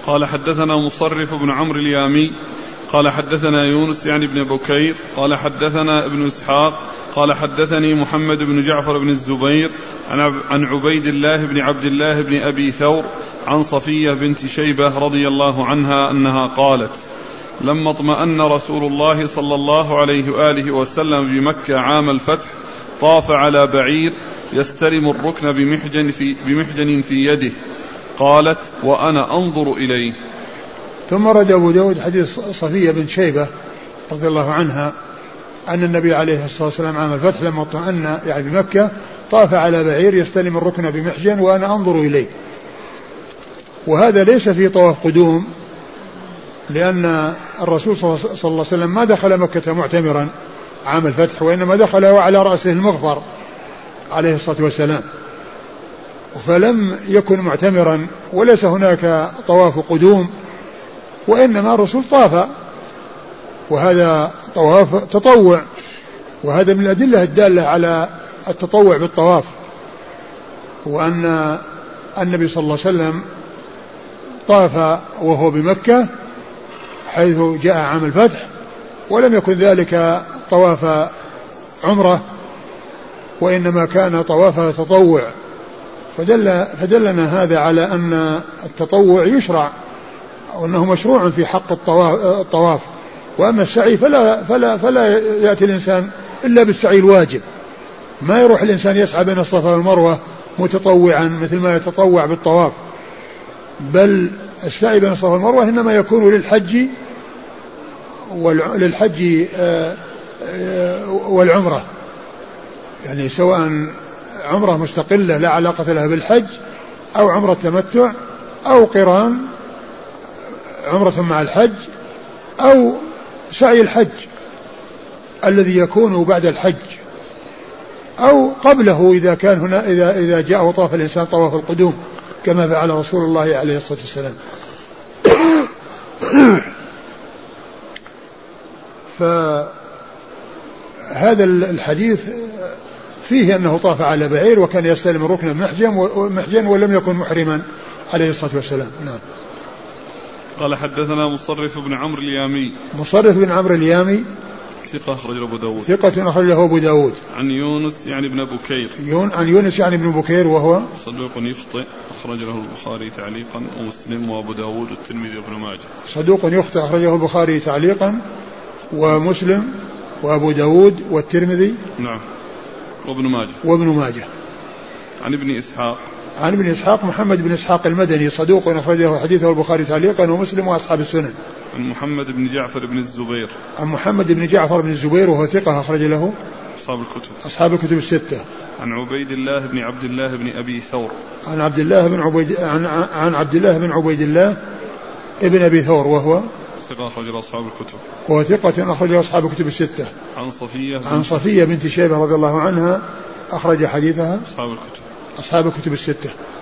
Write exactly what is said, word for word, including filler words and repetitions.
قال حدثنا مصرف بن عمرو اليامي قال حدثنا يونس يعني بن بكير قال حدثنا ابن إسحاق قال حدثني محمد بن جعفر بن الزبير عن عبيد الله بن عبد الله بن أبي ثور عن صفية بنت شيبة رضي الله عنها أنها قالت لما اطمأن رسول الله صلى الله عليه وآله وسلم بمكة عام الفتح طاف على بعير يستلم الركن بمحجن في, بمحجن في يده. قالت وأنا أنظر إليه. ثم رد أبو داود حديث صفية بنت شيبة رضي الله عنها أن النبي عليه الصلاة والسلام عام الفتح لما اطمأن يعني بمكة طاف على بعير يستلم الركن بمحجن وأنا أنظر إليه. وهذا ليس في طواف قدوم، لأن الرسول صلى الله عليه وسلم ما دخل مكة معتمرا عام الفتح، وإنما دخله على رأسه المغفر عليه الصلاة والسلام، فلم يكن معتمرا وليس هناك طواف قدوم، وإنما الرسول طاف، وهذا طواف تطوع، وهذا من الأدلة الدالة على التطوع بالطواف، وأن النبي صلى الله عليه وسلم طاف وهو بمكة حيث جاء عام الفتح، ولم يكن ذلك طواف عمره، وإنما كان طواف تطوع، فدل فدلنا هذا على أن التطوع يشرع وأنه مشروع في حق الطواف. وأما السعي فلا, فلا, فلا يأتي الإنسان إلا بالسعي الواجب، ما يروح الإنسان يسعى بين الصفا والمروة متطوعا مثل ما يتطوع بالطواف، بل السعي بين الصفا والمروة إنما يكون للحج للحج والعمرة، يعني سواء عمرة مستقلة لا علاقة لها بالحج، أو عمرة تمتع، أو قران عمرة مع الحج، أو سعي الحج الذي يكون بعد الحج، أو قبله إذا كان هنا إذا إذا جاء وطاف الإنسان طواف القدوم كما فعل رسول الله عليه الصلاة والسلام. فهذا الحديث فيه أنه طاف على بعير وكان يستلم ركن محجن ولم يكن محرما عليه الصلاة والسلام. نعم. قال حدثنا مصرف بن عمرو اليامي. مصرف بن عمرو اليامي ثقة أخرج له أبو داود. ثقة أخرج له أبو داود. عن يونس يعني ابن بكير. يون عن يونس يعني ابن بكير وهو صدوق يخطئ أخرج له البخاري تعليقا ومسلم وأبو داود والترمذي وابن ماجه. صدوق يخطئ أخرجه البخاري تعليقا ومسلم وأبو داود والترمذي. نعم. وابن ماجه. وابن ماجه. عن ابن إسحاق. عن ابن إسحاق محمد بن إسحاق المدني صدوق أخرجه حديثه البخاري تعليقا ومسلم وأصحاب السنن. عن محمد بن جعفر بن الزبير. عن محمد بن جعفر بن الزبير وهو ثقة أخرج له أصحاب الكتب. أصحاب الكتب الستة. عن عبيد الله بن عبد الله بن أبي ثور. عن عبد الله بن عبيد عن, عن عبد الله بن عبيد الله ابن أبي ثور وهو ثقة أخرج له أصحاب الكتب. وهو ثقة أخرج له أصحاب الكتب الستة. عن صفية. عن صفية بنت شيبة رضي الله عنها أخرج حديثها أصحاب الكتب. أصحاب الكتب الستة.